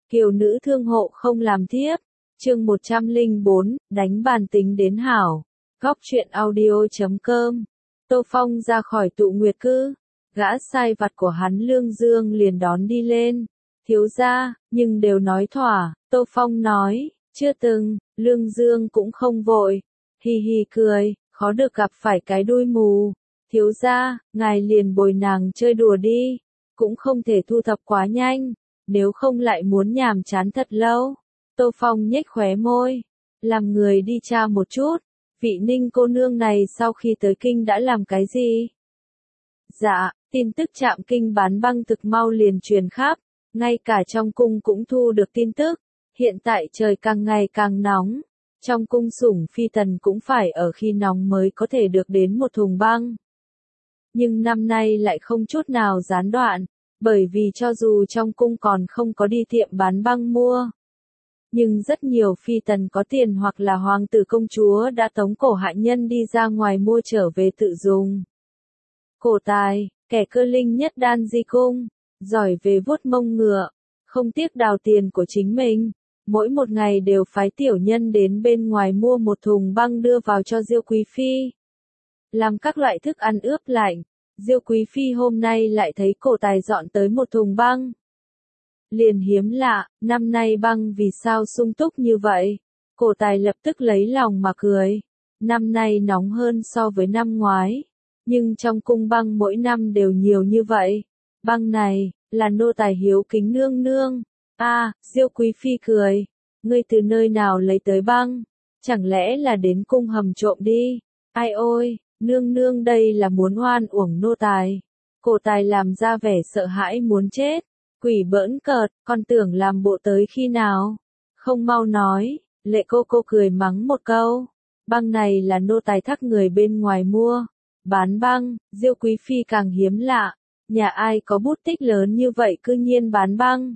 Kiều nữ thương hộ không làm thiếp. Chương 104, đánh bàn tính đến hảo. Góc truyện audio.com. Tô Phong ra khỏi tụ nguyệt cư, gã sai vặt của hắn Lương Dương liền đón đi lên. Thiếu gia, nhưng đều nói thỏa, Tô Phong nói, chưa từng. Lương Dương cũng không vội, hì hì cười, khó được gặp phải cái đuôi mù. Thiếu gia, ngài liền bồi nàng chơi đùa đi, cũng không thể thu thập quá nhanh, nếu không lại muốn nhàm chán thật lâu. Tô Phong nhếch khóe môi, làm người đi tra một chút, vị Ninh cô nương này sau khi tới kinh đã làm cái gì? Dạ, tin tức trạm kinh bán băng thực mau liền truyền khắp, ngay cả trong cung cũng thu được tin tức. Hiện tại trời càng ngày càng nóng, trong cung sủng phi tần cũng phải ở khi nóng mới có thể được đến một thùng băng. Nhưng năm nay lại không chút nào gián đoạn, bởi vì cho dù trong cung còn không có đi tiệm bán băng mua, nhưng rất nhiều phi tần có tiền hoặc là hoàng tử công chúa đã tống cổ hạ nhân đi ra ngoài mua trở về tự dùng. Cổ tài, kẻ cơ linh nhất đan di cung, giỏi về vuốt mông ngựa, không tiếc đào tiền của chính mình, mỗi một ngày đều phái tiểu nhân đến bên ngoài mua một thùng băng đưa vào cho Diêu Quý Phi. Làm các loại thức ăn ướp lạnh, Diêu Quý Phi hôm nay lại thấy cổ tài dọn tới một thùng băng. Liền hiếm lạ, năm nay băng vì sao sung túc như vậy? Cổ tài lập tức lấy lòng mà cười. Năm nay nóng hơn so với năm ngoái, nhưng trong cung băng mỗi năm đều nhiều như vậy. Băng này, là nô tài hiếu kính nương nương. Diêu Quý Phi cười. Ngươi từ nơi nào lấy tới băng? Chẳng lẽ là đến cung hầm trộm đi? Ai ôi, nương nương đây là muốn oan uổng nô tài. Cổ tài làm ra vẻ sợ hãi muốn chết. Quỷ bỡn cợt, con tưởng làm bộ tới khi nào? Không mau nói, Lệ cô cười mắng một câu. Băng này là nô tài thắc người bên ngoài mua. Bán băng, Diêu Quý Phi càng hiếm lạ. Nhà ai có bút tích lớn như vậy cư nhiên bán băng?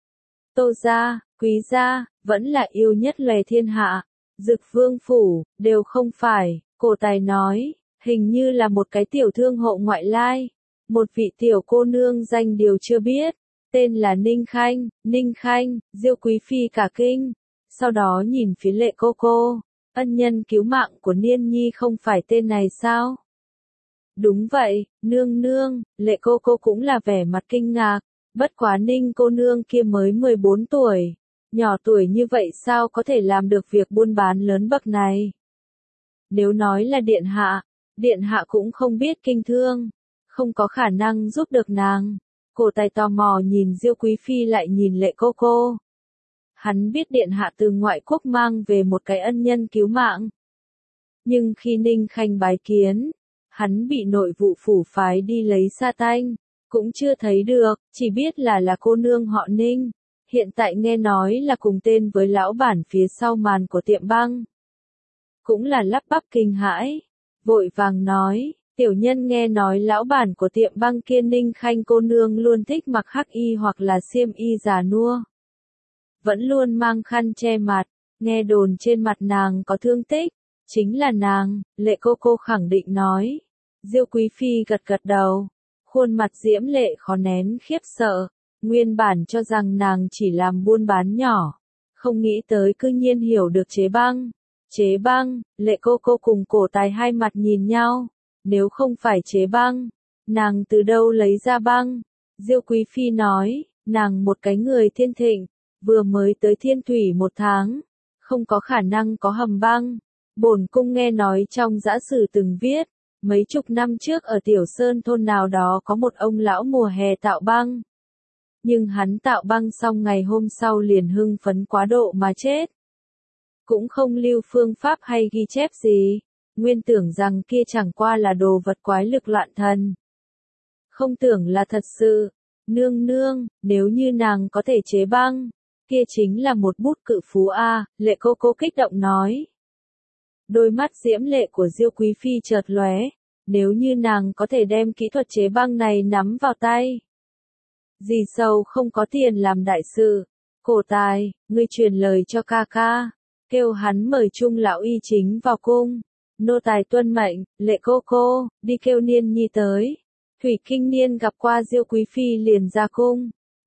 Tô gia, Quý gia, vẫn là yêu nhất lề thiên hạ. Dực Vương phủ, đều không phải, cổ tài nói, hình như là một cái tiểu thương hộ ngoại lai. Một vị tiểu cô nương danh điều chưa biết. Tên là Ninh Khanh, Diêu Quý Phi cả kinh. Sau đó nhìn phía Lệ cô, ân nhân cứu mạng của Niên Nhi không phải tên này sao? Đúng vậy, nương nương, Lệ cô cũng là vẻ mặt kinh ngạc, bất quá Ninh cô nương kia mới 14 tuổi, nhỏ tuổi như vậy sao có thể làm được việc buôn bán lớn bậc này? Nếu nói là điện hạ cũng không biết kinh thương, không có khả năng giúp được nàng. Cổ tài tò mò nhìn Diêu Quý Phi lại nhìn Lệ cô. Hắn biết điện hạ từ ngoại quốc mang về một cái ân nhân cứu mạng. Nhưng khi Ninh Khanh bái kiến, hắn bị nội vụ phủ phái đi lấy sa tanh, cũng chưa thấy được, chỉ biết là cô nương họ Ninh. Hiện tại nghe nói là cùng tên với lão bản phía sau màn của tiệm băng. Cũng là lắp bắp kinh hãi, vội vàng nói. Tiểu nhân nghe nói lão bản của tiệm băng kia Ninh Khanh cô nương luôn thích mặc hắc y hoặc là xiêm y già nua. Vẫn luôn mang khăn che mặt, nghe đồn trên mặt nàng có thương tích. Chính là nàng, Lệ cô khẳng định nói. Diêu Quý Phi gật gật đầu, khuôn mặt diễm lệ khó nén khiếp sợ. Nguyên bản cho rằng nàng chỉ làm buôn bán nhỏ, không nghĩ tới cư nhiên hiểu được chế băng. Chế băng, Lệ cô cùng cổ tài hai mặt nhìn nhau. Nếu không phải chế băng, nàng từ đâu lấy ra băng? Diêu Quý Phi nói, nàng một cái người thiên thịnh, vừa mới tới thiên thủy 1 tháng, không có khả năng có hầm băng. Bổn cung nghe nói trong dã sử từng viết, mấy chục năm trước ở Tiểu Sơn thôn nào đó có một ông lão mùa hè tạo băng. Nhưng hắn tạo băng xong ngày hôm sau liền hưng phấn quá độ mà chết. Cũng không lưu phương pháp hay ghi chép gì. Nguyên tưởng rằng kia chẳng qua là đồ vật quái lực loạn thần. Không tưởng là thật sự. Nương nương, nếu như nàng có thể chế băng, kia chính là một bút cự phú a. Lệ cô kích động nói. Đôi mắt diễm lệ của Diêu Quý Phi chợt lóe. Nếu như nàng có thể đem kỹ thuật chế băng này nắm vào tay. Dì Sầu không có tiền làm đại sự. Cổ tài, ngươi truyền lời cho ca ca, kêu hắn mời Trung lão y chính vào cung. Nô tài tuân mệnh. Lệ cô, đi kêu Niên Nhi tới. Thủy Kinh Niên gặp qua Diêu Quý Phi liền ra cung.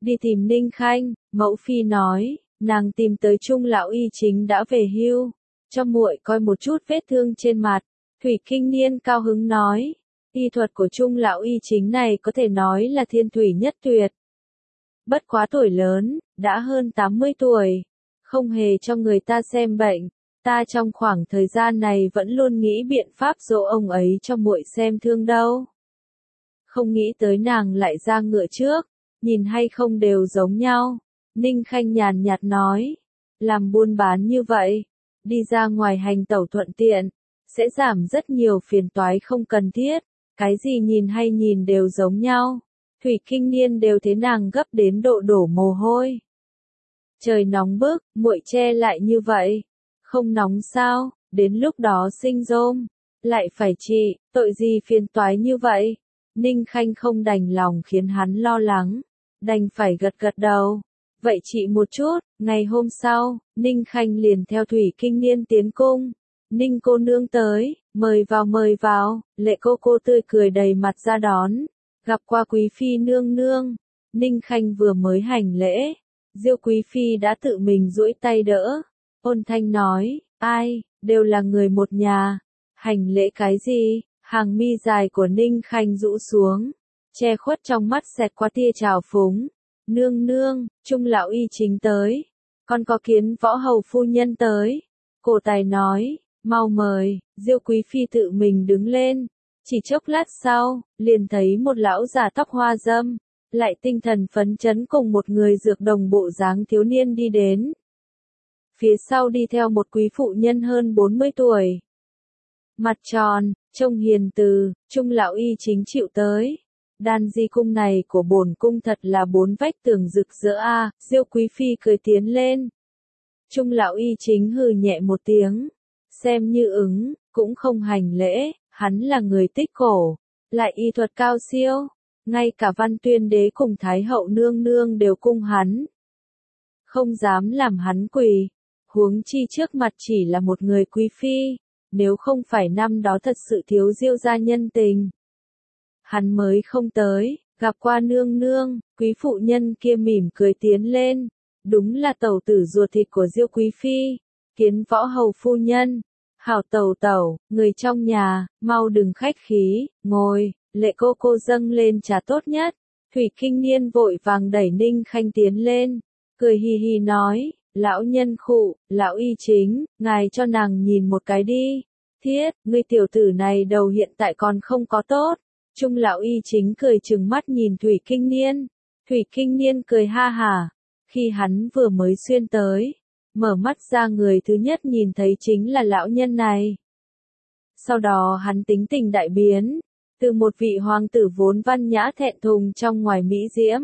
đi tìm Ninh Khanh, mẫu phi nói, nàng tìm tới Trung lão y chính đã về hưu, cho muội coi một chút vết thương trên mặt. Thủy Kinh Niên cao hứng nói, y thuật của Trung lão y chính này có thể nói là thiên thủy nhất tuyệt. Bất quá tuổi lớn, đã hơn 80 tuổi, không hề cho người ta xem bệnh, ta trong khoảng thời gian này vẫn luôn nghĩ biện pháp dỗ ông ấy cho muội xem thương đâu. Không nghĩ tới nàng lại ra ngựa trước, nhìn hay không đều giống nhau. Ninh Khanh nhàn nhạt nói, làm buôn bán như vậy, đi ra ngoài hành tẩu thuận tiện, sẽ giảm rất nhiều phiền toái không cần thiết, cái gì nhìn hay nhìn đều giống nhau. Thủy Kinh Niên đều thế nàng gấp đến độ đổ mồ hôi. Trời nóng bức, muội che lại như vậy, không nóng sao, đến lúc đó sinh rôm, lại phải trị, tội gì phiền toái như vậy. Ninh Khanh không đành lòng khiến hắn lo lắng, đành phải gật gật đầu. Vậy chị một chút, ngày hôm sau, Ninh Khanh liền theo Thủy Kinh Niên tiến cung. Ninh cô nương tới, mời vào, lệ cô tươi cười đầy mặt ra đón, gặp qua quý phi nương nương. Ninh Khanh vừa mới hành lễ, Diêu quý phi đã tự mình duỗi tay đỡ, ôn thanh nói, ai, đều là người một nhà, hành lễ cái gì, hàng mi dài của Ninh Khanh rũ xuống, che khuất trong mắt xẹt qua tia trào phúng. Nương nương, Trung lão y chính tới, con có kiến võ hầu phu nhân tới. Cổ tài nói, mau mời. Diêu quý phi tự mình đứng lên, chỉ chốc lát sau, liền thấy một lão già tóc hoa râm, lại tinh thần phấn chấn cùng một người dược đồng bộ dáng thiếu niên đi đến. Phía sau đi theo một quý phụ nhân hơn 40 tuổi. Mặt tròn, trông hiền từ, Trung lão y chính chịu tới. Đan di cung này của bổn cung thật là 4 vách tường rực rỡ a. Diêu quý phi cười tiến lên. Trung lão y chính hừ nhẹ một tiếng, xem như ứng, cũng không hành lễ, hắn là người tích cổ, lại y thuật cao siêu, ngay cả Văn Tuyên đế cùng Thái hậu nương nương đều cung hắn, không dám làm hắn quỳ, huống chi trước mặt chỉ là một người quý phi, nếu không phải năm đó thật sự thiếu Diêu gia nhân tình, hắn mới không tới. Gặp qua nương nương, quý phụ nhân kia mỉm cười tiến lên, đúng là tẩu tử ruột thịt của Diêu quý phi, Kiến võ hầu phu nhân. Hảo tẩu, người trong nhà, mau đừng khách khí, ngồi. Lệ cô dâng lên trà tốt nhất. Thủy Kinh Niên vội vàng đẩy Ninh Khanh tiến lên, cười hì hì nói, lão nhân khụ, lão y chính, ngài cho nàng nhìn một cái đi. Thiết, ngươi tiểu tử này đầu hiện tại còn không có tốt. Trung lão y chính cười trừng mắt nhìn Thủy Kinh Niên. Thủy Kinh Niên cười ha hả. Khi hắn vừa mới xuyên tới, mở mắt ra người thứ nhất nhìn thấy chính là lão nhân này. Sau đó hắn tính tình đại biến, từ một vị hoàng tử vốn văn nhã thẹn thùng trong ngoài mỹ diễm,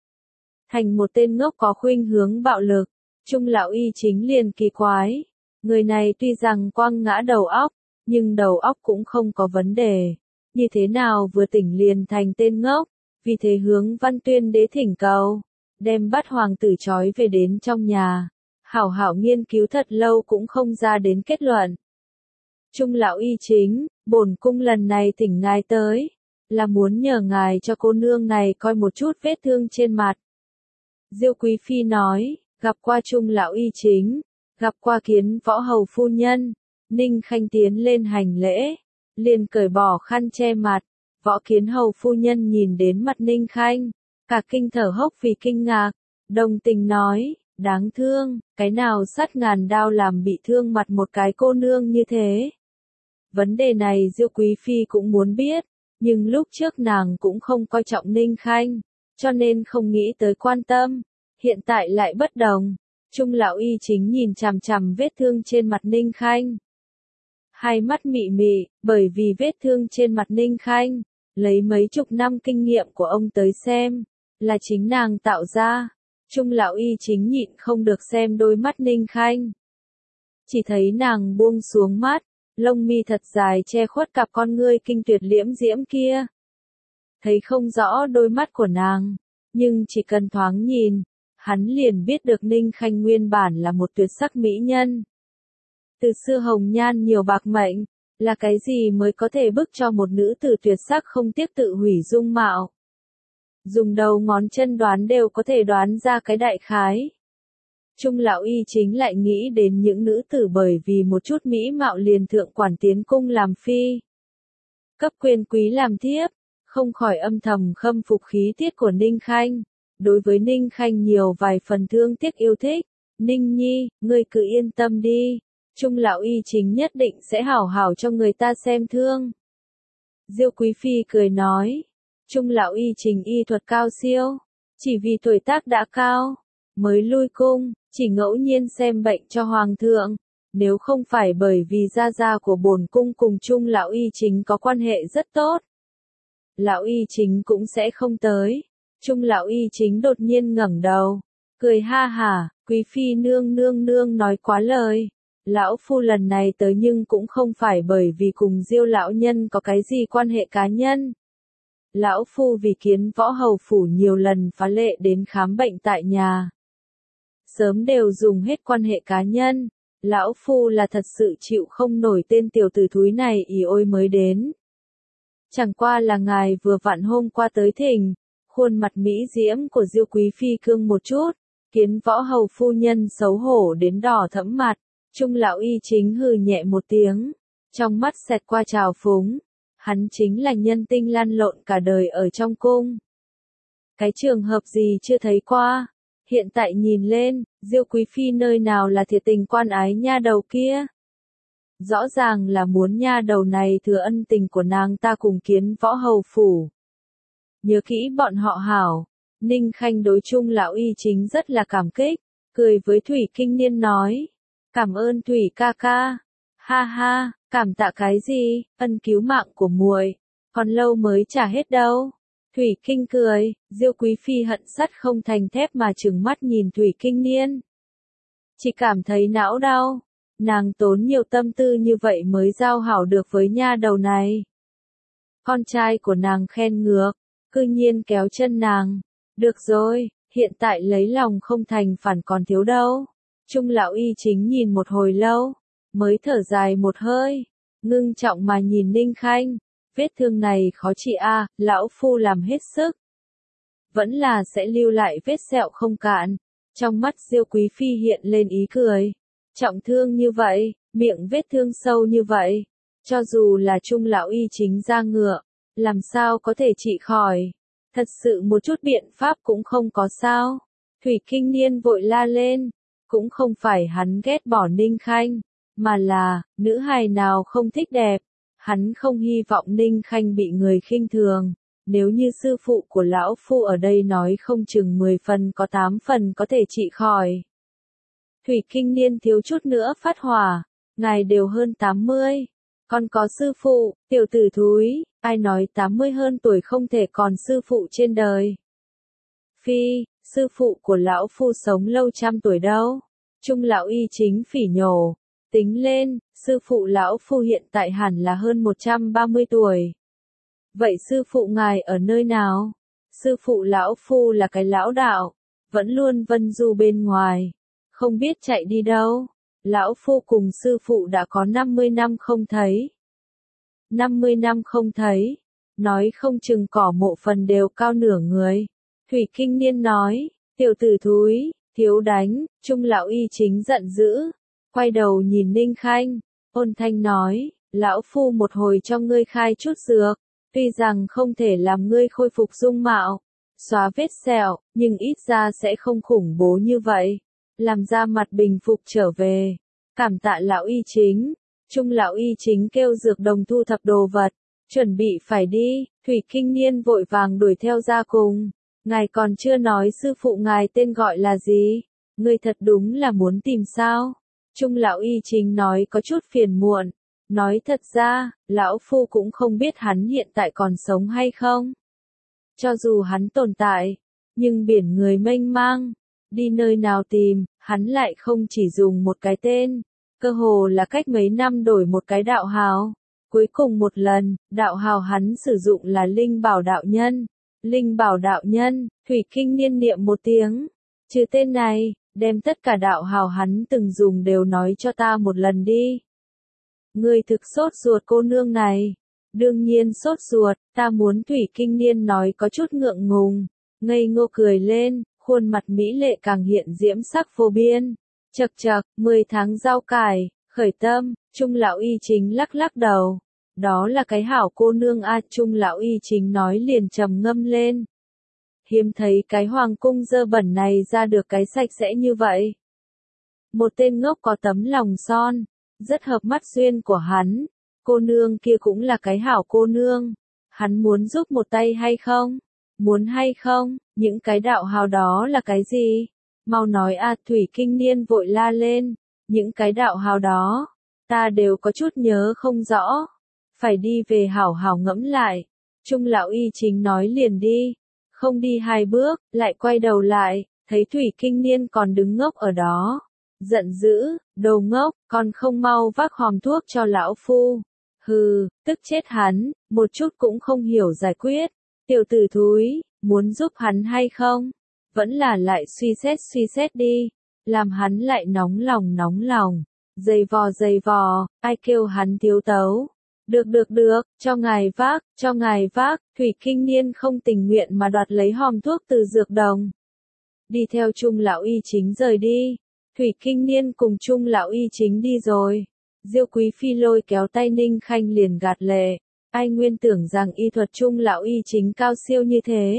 thành một tên ngốc có khuynh hướng bạo lực. Trung lão y chính liền kỳ quái. Người này tuy rằng quăng ngã đầu óc, nhưng đầu óc cũng không có vấn đề. Như thế nào vừa tỉnh liền thành tên ngốc, vì thế hướng Văn Tuyên đế thỉnh cầu, đem bắt hoàng tử trói về đến trong nhà. Hảo nghiên cứu thật lâu cũng không ra đến kết luận. Trung lão y chính, bổn cung lần này thỉnh ngài tới, là muốn nhờ ngài cho cô nương này coi một chút vết thương trên mặt. Diêu quý phi nói, gặp qua Trung lão y chính, gặp qua Kiến võ hầu phu nhân. Ninh Khanh tiến lên hành lễ, liền cởi bỏ khăn che mặt. Võ Kiến hầu phu nhân nhìn đến mặt Ninh Khanh, cả kinh thở hốc vì kinh ngạc, đồng tình nói, đáng thương, cái nào sắt ngàn đao làm bị thương mặt một cái cô nương như thế. Vấn đề này Diêu quý phi cũng muốn biết, nhưng lúc trước nàng cũng không coi trọng Ninh Khanh, cho nên không nghĩ tới quan tâm, hiện tại lại bất đồng. Trung lão y chính nhìn chằm chằm vết thương trên mặt Ninh Khanh. Hai mắt mị mị, bởi vì vết thương trên mặt Ninh Khanh, lấy mấy chục năm kinh nghiệm của ông tới xem, là chính nàng tạo ra. Trung lão y chính nhịn không được xem đôi mắt Ninh Khanh. Chỉ thấy nàng buông xuống mắt, lông mi thật dài che khuất cặp con ngươi kinh tuyệt liễm diễm kia. Thấy không rõ đôi mắt của nàng, nhưng chỉ cần thoáng nhìn, hắn liền biết được Ninh Khanh nguyên bản là một tuyệt sắc mỹ nhân. Từ xưa hồng nhan nhiều bạc mệnh, là cái gì mới có thể bức cho một nữ tử tuyệt sắc không tiếc tự hủy dung mạo. Dùng đầu ngón chân đoán đều có thể đoán ra cái đại khái. Trung lão y chính lại nghĩ đến những nữ tử bởi vì một chút mỹ mạo liền thượng quản tiến cung làm phi. Cấp quyền quý làm thiếp, không khỏi âm thầm khâm phục khí tiết của Ninh Khanh. Đối với Ninh Khanh nhiều vài phần thương tiếc yêu thích. Ninh Nhi, ngươi cứ yên tâm đi. Trung lão y chính nhất định sẽ hảo hảo cho người ta xem thương. Diêu Quý Phi cười nói. Trung lão y chính y thuật cao siêu. Chỉ vì tuổi tác đã cao, mới lui cung, chỉ ngẫu nhiên xem bệnh cho hoàng thượng. Nếu không phải bởi vì gia gia của bổn cung cùng Trung lão y chính có quan hệ rất tốt, lão y chính cũng sẽ không tới. Trung lão y chính đột nhiên ngẩng đầu, cười ha hả, Quý Phi nương nương nương nói quá lời. Lão phu lần này tới nhưng cũng không phải bởi vì cùng Diêu lão nhân có cái gì quan hệ cá nhân. Lão phu vì Kiến Võ hầu phủ nhiều lần phá lệ đến khám bệnh tại nhà. Sớm đều dùng hết quan hệ cá nhân. Lão phu là thật sự chịu không nổi tên tiểu tử thúi này ỉ ôi mới đến. Chẳng qua là ngài vừa vặn hôm qua tới thỉnh, khuôn mặt mỹ diễm của Diêu Quý Phi cương một chút, Kiến Võ hầu phu nhân xấu hổ đến đỏ thẫm mặt. Trung lão y chính hừ nhẹ một tiếng, trong mắt xẹt qua trào phúng. Hắn chính là nhân tinh lăn lộn cả đời ở trong cung. Cái trường hợp gì chưa thấy qua. Hiện tại nhìn lên, Diêu Quý Phi nơi nào là thiệt tình quan ái nha đầu kia. Rõ ràng là muốn nha đầu này thừa ân tình của nàng ta cùng Kiến Võ hầu phủ. Nhớ kỹ bọn họ hảo. Ninh Khanh đối Trung lão y chính rất là cảm kích, cười với Thủy Kinh Niên nói. Cảm ơn Thủy ca ca. Ha ha, cảm tạ cái gì, ân cứu mạng của muội, còn lâu mới trả hết đâu. Thủy Kinh cười, Diêu Quý Phi hận sắt không thành thép mà trừng mắt nhìn Thủy Kinh Niên. Chỉ cảm thấy não đau, nàng tốn nhiều tâm tư như vậy mới giao hảo được với nha đầu này. Con trai của nàng khen ngược, cư nhiên kéo chân nàng. Được rồi, hiện tại lấy lòng không thành phản còn thiếu đâu. Trung lão y chính nhìn một hồi lâu, mới thở dài một hơi, ngưng trọng mà nhìn Ninh Khanh. Vết thương này khó trị a, lão phu làm hết sức. Vẫn là sẽ lưu lại vết sẹo không cạn. Trong mắt Diêu Quý Phi hiện lên ý cười. Trọng thương như vậy, miệng vết thương sâu như vậy, cho dù là Trung lão y chính ra ngựa, làm sao có thể trị khỏi. Thật sự một chút biện pháp cũng không có sao. Thủy Kinh Niên vội la lên, cũng không phải hắn ghét bỏ Ninh Khanh, mà là, nữ hài nào không thích đẹp. Hắn không hy vọng Ninh Khanh bị người khinh thường. Nếu như sư phụ của lão phu ở đây nói không chừng 10 phần có 8 phần có thể trị khỏi. Thủy Kinh Niên thiếu chút nữa phát hỏa, ngài đều hơn 80, còn có sư phụ, tiểu tử thúi, ai nói 80 hơn tuổi không thể còn sư phụ trên đời. Phi, sư phụ của lão phu sống lâu trăm tuổi đâu. Trung lão y chính phỉ nhổ, tính lên, sư phụ lão phu hiện tại hẳn là hơn 130 tuổi. Vậy sư phụ ngài ở nơi nào? Sư phụ lão phu là cái lão đạo, vẫn luôn vân du bên ngoài, không biết chạy đi đâu. Lão phu cùng sư phụ đã có 50 năm không thấy. 50 năm không thấy, nói không chừng cỏ mộ phần đều cao nửa người. Thủy Kinh Niên nói, tiểu tử thúi, thiếu đánh. Trung lão y chính giận dữ, quay đầu nhìn Ninh Khanh, ôn thanh nói, lão phu một hồi cho ngươi khai chút dược, tuy rằng không thể làm ngươi khôi phục dung mạo, xóa vết sẹo, nhưng ít ra sẽ không khủng bố như vậy, làm da mặt bình phục trở về. Cảm tạ lão y chính. Trung lão y chính kêu dược đồng thu thập đồ vật, chuẩn bị phải đi. Thủy Kinh Niên vội vàng đuổi theo ra cùng. Ngài còn chưa nói sư phụ ngài tên gọi là gì? Ngươi thật đúng là muốn tìm sao? Trung lão y chính nói có chút phiền muộn. Nói thật ra, lão phu cũng không biết hắn hiện tại còn sống hay không. Cho dù hắn tồn tại, nhưng biển người mênh mang, đi nơi nào tìm, hắn lại không chỉ dùng một cái tên, cơ hồ là cách mấy năm đổi một cái đạo hào. Cuối cùng một lần, đạo hào hắn sử dụng là Linh Bảo đạo nhân. Linh Bảo đạo nhân, Thủy Kinh Niên niệm một tiếng, trừ tên này, đem tất cả đạo hào hắn từng dùng đều nói cho ta một lần đi. Ngươi thực sốt ruột cô nương này. Đương nhiên sốt ruột, ta muốn Thủy Kinh Niên nói có chút ngượng ngùng, ngây ngô cười lên, khuôn mặt mỹ lệ càng hiện diễm sắc vô biên. Chậc chậc, 10 tháng rau cải, khởi tâm, Trung lão y chính lắc lắc đầu. Đó là cái hảo cô nương a, Trung lão y chính nói liền trầm ngâm lên. Hiếm thấy cái hoàng cung dơ bẩn này ra được cái sạch sẽ như vậy. Một tên ngốc có tấm lòng son, rất hợp mắt duyên của hắn. Cô nương kia cũng là cái hảo cô nương. Hắn muốn giúp một tay hay không? Muốn hay không? Những cái đạo hào đó là cái gì? Mau nói a, Thủy Kinh Niên vội la lên. Những cái đạo hào đó, ta đều có chút nhớ không rõ. Phải đi về hảo hảo ngẫm lại. Trung lão y chính nói liền đi. Không đi 2 bước, lại quay đầu lại, thấy Thủy Kinh Niên còn đứng ngốc ở đó. Giận dữ, đồ ngốc, còn không mau vác hòm thuốc cho lão phu. Hừ, tức chết hắn, một chút cũng không hiểu giải quyết. Tiểu tử thúi, muốn giúp hắn hay không? Vẫn là lại suy xét đi. Làm hắn lại nóng lòng. Dày vò, ai kêu hắn thiếu tấu. Được, cho ngài vác, Thủy Kinh Niên không tình nguyện mà đoạt lấy hòm thuốc từ dược đồng. Đi theo Trung lão y chính rời đi. Thủy Kinh Niên cùng Trung lão y chính đi rồi. Diêu Quý Phi lôi kéo tay Ninh Khanh liền gạt lệ. Ai nguyên tưởng rằng y thuật Trung lão y chính cao siêu như thế.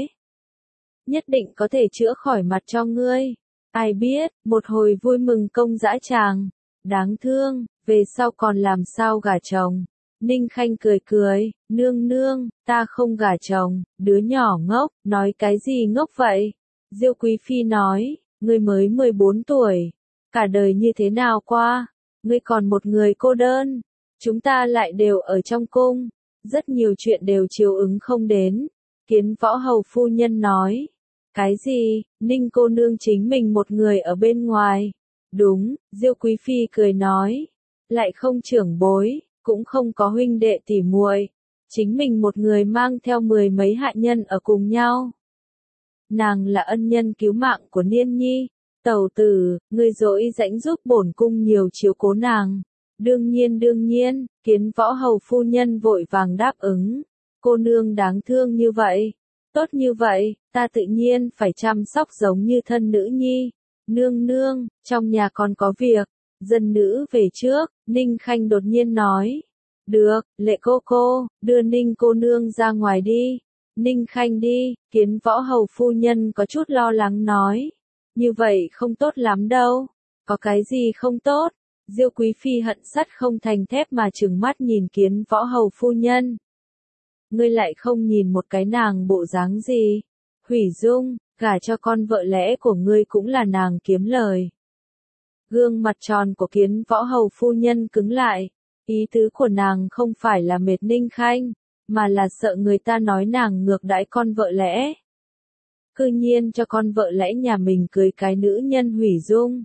Nhất định có thể chữa khỏi mặt cho ngươi. Ai biết, một hồi vui mừng công dã tràng. Đáng thương, về sau còn làm sao gả chồng. Ninh Khanh cười, nương, ta không gả chồng, đứa nhỏ ngốc, nói cái gì ngốc vậy? Diêu Quý Phi nói, ngươi mới 14 tuổi, cả đời như thế nào qua, ngươi còn một người cô đơn, chúng ta lại đều ở trong cung, rất nhiều chuyện đều chiều ứng không đến. Kiến Võ Hầu phu nhân nói, cái gì, Ninh cô nương chính mình một người ở bên ngoài. Đúng, Diêu Quý Phi cười nói, lại không trưởng bối, cũng không có huynh đệ tỉ muội, chính mình một người mang theo 10 mấy hạ nhân ở cùng nhau. Nàng là ân nhân cứu mạng của Niên Nhi, tẩu tử, ngươi dỗi rãnh giúp bổn cung nhiều chiếu cố nàng. Đương nhiên, Kiến Võ Hầu phu nhân vội vàng đáp ứng, cô nương đáng thương như vậy, tốt như vậy, ta tự nhiên phải chăm sóc giống như thân nữ nhi. Nương, trong nhà còn có việc. Dân nữ về trước, Ninh Khanh đột nhiên nói. Được, Lệ cô, đưa Ninh cô nương ra ngoài đi. Ninh Khanh đi, Kiến Võ Hầu phu nhân có chút lo lắng nói. Như vậy không tốt lắm đâu. Có cái gì không tốt? Diêu Quý Phi hận sắt không thành thép mà trừng mắt nhìn Kiến Võ Hầu phu nhân. Ngươi lại không nhìn một cái nàng bộ dáng gì? Hủy Dung, gả cho con vợ lẽ của ngươi cũng là nàng kiếm lời. Gương mặt tròn của Kiến Võ Hầu phu nhân cứng lại, ý tứ của nàng không phải là mệt Ninh Khanh, mà là sợ người ta nói nàng ngược đãi con vợ lẽ. Cư nhiên cho con vợ lẽ nhà mình cưới cái nữ nhân Hủy Dung.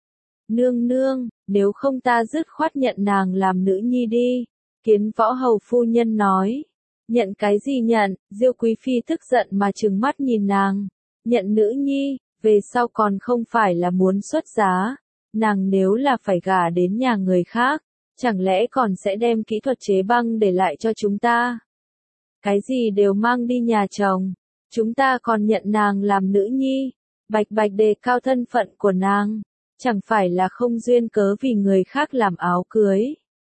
Nương, nếu không ta dứt khoát nhận nàng làm nữ nhi đi. Kiến Võ Hầu phu nhân nói. Nhận cái gì nhận? Diêu Quý Phi tức giận mà trừng mắt nhìn nàng. Nhận nữ nhi, về sau còn không phải là muốn xuất giá. Nàng nếu là phải gả đến nhà người khác, chẳng lẽ còn sẽ đem kỹ thuật chế băng để lại cho chúng ta? Cái gì đều mang đi nhà chồng, chúng ta còn nhận nàng làm nữ nhi, bạch đề cao thân phận của nàng, chẳng phải là không duyên cớ vì người khác làm áo cưới.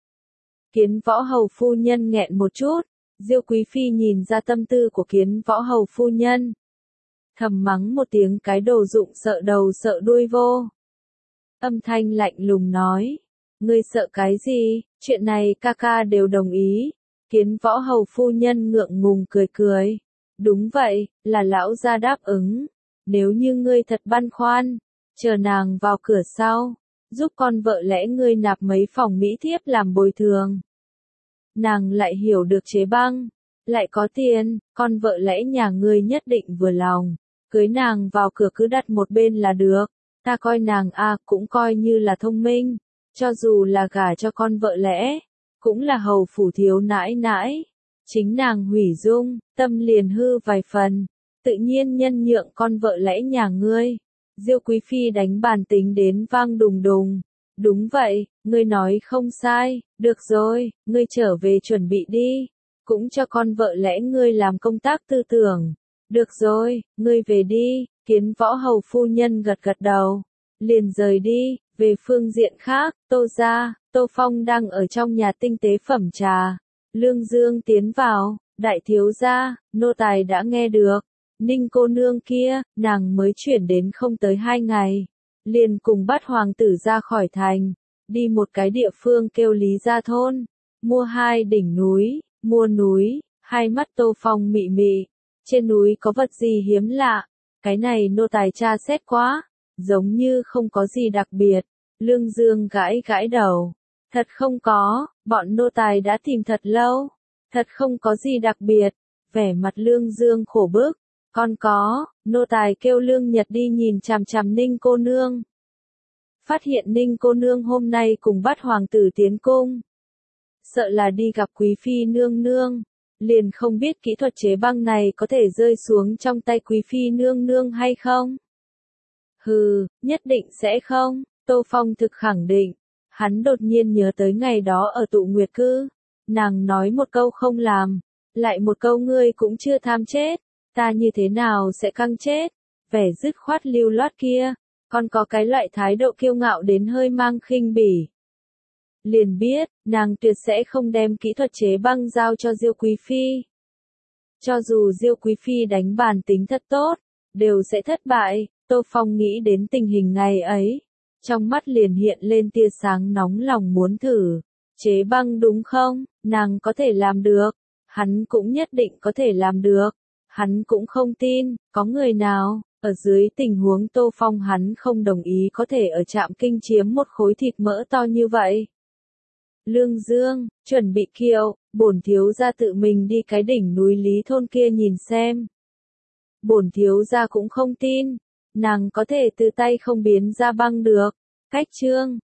Kiến Võ Hầu phu nhân nghẹn một chút, Diêu Quý Phi nhìn ra tâm tư của Kiến Võ Hầu phu nhân. Thầm mắng một tiếng cái đồ dụng sợ đầu sợ đuôi vô. Âm thanh lạnh lùng nói, ngươi sợ cái gì, chuyện này ca ca đều đồng ý. Kiến Võ Hầu phu nhân ngượng ngùng cười. Đúng vậy, là lão gia đáp ứng. Nếu như ngươi thật băn khoăn, chờ nàng vào cửa sau, giúp con vợ lẽ ngươi nạp mấy phòng mỹ thiếp làm bồi thường. Nàng lại hiểu được chế băng, lại có tiền, con vợ lẽ nhà ngươi nhất định vừa lòng. Cưới nàng vào cửa cứ đặt một bên là được. Ta coi nàng cũng coi như là thông minh, cho dù là gả cho con vợ lẽ, cũng là hầu phủ thiếu nãi. Chính nàng Hủy Dung, tâm liền hư vài phần, tự nhiên nhân nhượng con vợ lẽ nhà ngươi. Diêu Quý Phi đánh bàn tính đến vang đùng đùng. Đúng vậy, ngươi nói không sai, được rồi, ngươi trở về chuẩn bị đi. cũng cho con vợ lẽ ngươi làm công tác tư tưởng. Được rồi, ngươi về đi, Kiến Võ hầu phu nhân gật gật đầu, liền rời đi. Về phương diện khác, Tô gia, Tô Phong đang ở trong nhà tinh tế phẩm trà. Lương Dương tiến vào, đại thiếu gia, nô tài đã nghe được. Ninh cô nương kia, nàng mới chuyển đến không tới 2 ngày. Liền cùng bắt hoàng tử ra khỏi thành, đi một cái địa phương kêu Lý Gia Thôn, mua 2 đỉnh núi, mua núi, hai mắt Tô Phong mị mị. Trên núi có vật gì hiếm lạ, cái này nô tài tra xét quá, giống như không có gì đặc biệt. Lương Dương gãi gãi đầu, thật không có, bọn nô tài đã tìm thật lâu, thật không có gì đặc biệt. Vẻ mặt Lương Dương khổ bức, còn có, nô tài kêu Lương Nhật đi nhìn chằm chằm Ninh cô nương. Phát hiện Ninh cô nương hôm nay cùng bắt hoàng tử tiến cung. Sợ là đi gặp quý phi nương nương, liền không biết kỹ thuật chế băng này có thể rơi xuống trong tay quý phi nương nương hay không. Hừ, nhất định sẽ không, Tô Phong thực khẳng định. Hắn đột nhiên nhớ tới ngày đó ở tụ nguyệt cư, nàng nói một câu không làm, lại một câu ngươi cũng chưa tham chết, ta như thế nào sẽ căng chết. Vẻ dứt khoát lưu loát kia, còn có cái loại thái độ kiêu ngạo đến hơi mang khinh bỉ. Liền biết, nàng tuyệt sẽ không đem kỹ thuật chế băng giao cho Diêu Quý Phi. Cho dù Diêu Quý Phi đánh bản tính thật tốt, đều sẽ thất bại. Tô Phong nghĩ đến tình hình ngày ấy, trong mắt liền hiện lên tia sáng nóng lòng muốn thử. Chế băng đúng không? Nàng có thể làm được. Hắn cũng nhất định có thể làm được. Hắn cũng không tin, có người nào, ở dưới tình huống Tô Phong hắn không đồng ý có thể ở Trạm Kinh chiếm một khối thịt mỡ to như vậy. Lương Dương, chuẩn bị kiệu, bổn thiếu gia tự mình đi cái đỉnh núi Lý Thôn kia nhìn xem. Bổn thiếu gia cũng không tin, nàng có thể từ tay không biến ra băng được. Cách chương